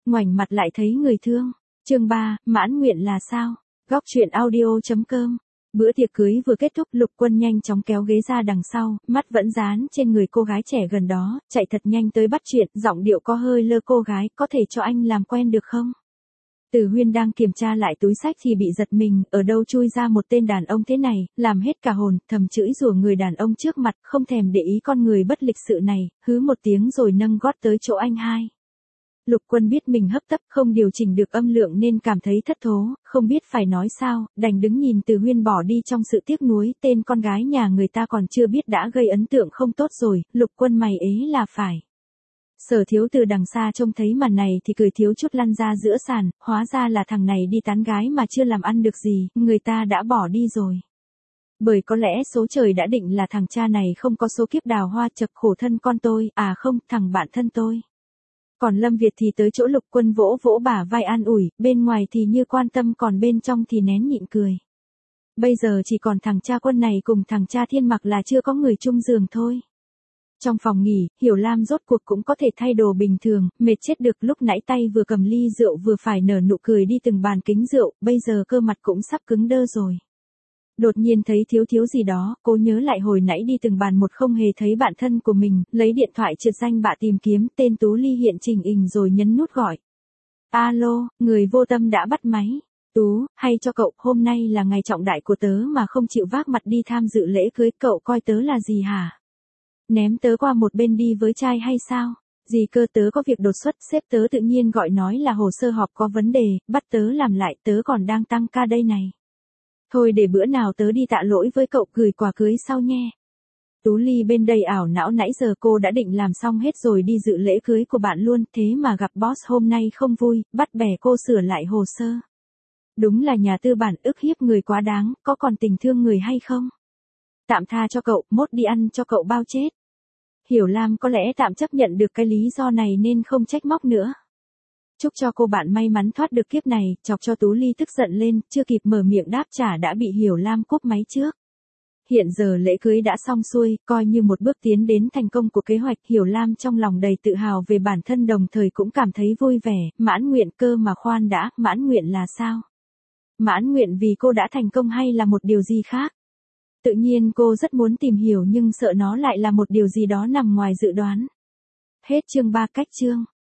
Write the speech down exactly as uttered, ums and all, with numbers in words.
ngoảnh mặt lại thấy người thương. Chương ba, mãn nguyện là sao? Góc truyện audio chấm com. Bữa tiệc cưới vừa kết thúc, Lục Quân nhanh chóng kéo ghế ra đằng sau, mắt vẫn dán trên người cô gái trẻ gần đó, chạy thật nhanh tới bắt chuyện, giọng điệu có hơi lơ. Cô gái, có thể cho anh làm quen được không? Từ Huyên đang kiểm tra lại túi xách thì bị giật mình, ở đâu chui ra một tên đàn ông thế này, làm hết cả hồn, thầm chửi rủa người đàn ông trước mặt, không thèm để ý con người bất lịch sự này, hứ một tiếng rồi nâng gót tới chỗ anh hai. Lục Quân biết mình hấp tấp, không điều chỉnh được âm lượng nên cảm thấy thất thố, không biết phải nói sao, đành đứng nhìn Từ Huyên bỏ đi trong sự tiếc nuối, tên con gái nhà người ta còn chưa biết đã gây ấn tượng không tốt rồi, Lục Quân mày ế là phải. Sở Thiếu từ đằng xa trông thấy màn này thì cười thiếu chút lăn ra giữa sàn, hóa ra là thằng này đi tán gái mà chưa làm ăn được gì, người ta đã bỏ đi rồi. Bởi có lẽ số trời đã định là thằng cha này không có số kiếp đào hoa, chật khổ thân con tôi, à không, thằng bạn thân tôi. Còn Lâm Việt thì tới chỗ Lục Quân vỗ vỗ bả vai an ủi, bên ngoài thì như quan tâm còn bên trong thì nén nhịn cười. Bây giờ chỉ còn thằng cha Quân này cùng thằng cha Thiên Mặc là chưa có người chung giường thôi. Trong phòng nghỉ, Hiểu Lam rốt cuộc cũng có thể thay đồ bình thường, mệt chết được, lúc nãy tay vừa cầm ly rượu vừa phải nở nụ cười đi từng bàn kính rượu, bây giờ cơ mặt cũng sắp cứng đơ rồi. Đột nhiên thấy thiếu thiếu gì đó, cô nhớ lại hồi nãy đi từng bàn một không hề thấy bạn thân của mình, lấy điện thoại trượt danh bạ tìm kiếm, tên Tú Ly hiện trình hình rồi nhấn nút gọi. Alo, người vô tâm đã bắt máy. Tú, hay cho cậu, hôm nay là ngày trọng đại của tớ mà không chịu vác mặt đi tham dự lễ cưới, cậu coi tớ là gì hả? Ném tớ qua một bên đi với trai hay sao? Gì cơ, tớ có việc đột xuất, sếp tớ tự nhiên gọi nói là hồ sơ họp có vấn đề, bắt tớ làm lại, tớ còn đang tăng ca đây này. Thôi để bữa nào tớ đi tạ lỗi với cậu, gửi quà cưới sau nhé. Tú Ly bên đây ảo não, nãy giờ cô đã định làm xong hết rồi đi dự lễ cưới của bạn luôn, thế mà gặp boss hôm nay không vui, bắt bẻ cô sửa lại hồ sơ. Đúng là nhà tư bản ức hiếp người quá đáng, có còn tình thương người hay không? Tạm tha cho cậu, mốt đi ăn cho cậu bao chết. Hiểu Lam có lẽ tạm chấp nhận được cái lý do này nên không trách móc nữa. Chúc cho cô bạn may mắn thoát được kiếp này, chọc cho Tú Ly tức giận lên, chưa kịp mở miệng đáp trả đã bị Hiểu Lam cúp máy trước. Hiện giờ lễ cưới đã xong xuôi, coi như một bước tiến đến thành công của kế hoạch, Hiểu Lam trong lòng đầy tự hào về bản thân đồng thời cũng cảm thấy vui vẻ, mãn nguyện cơ mà khoan đã, mãn nguyện là sao? Mãn nguyện vì cô đã thành công hay là một điều gì khác? Tự nhiên cô rất muốn tìm hiểu nhưng sợ nó lại là một điều gì đó nằm ngoài dự đoán. Hết chương ba. Cách chương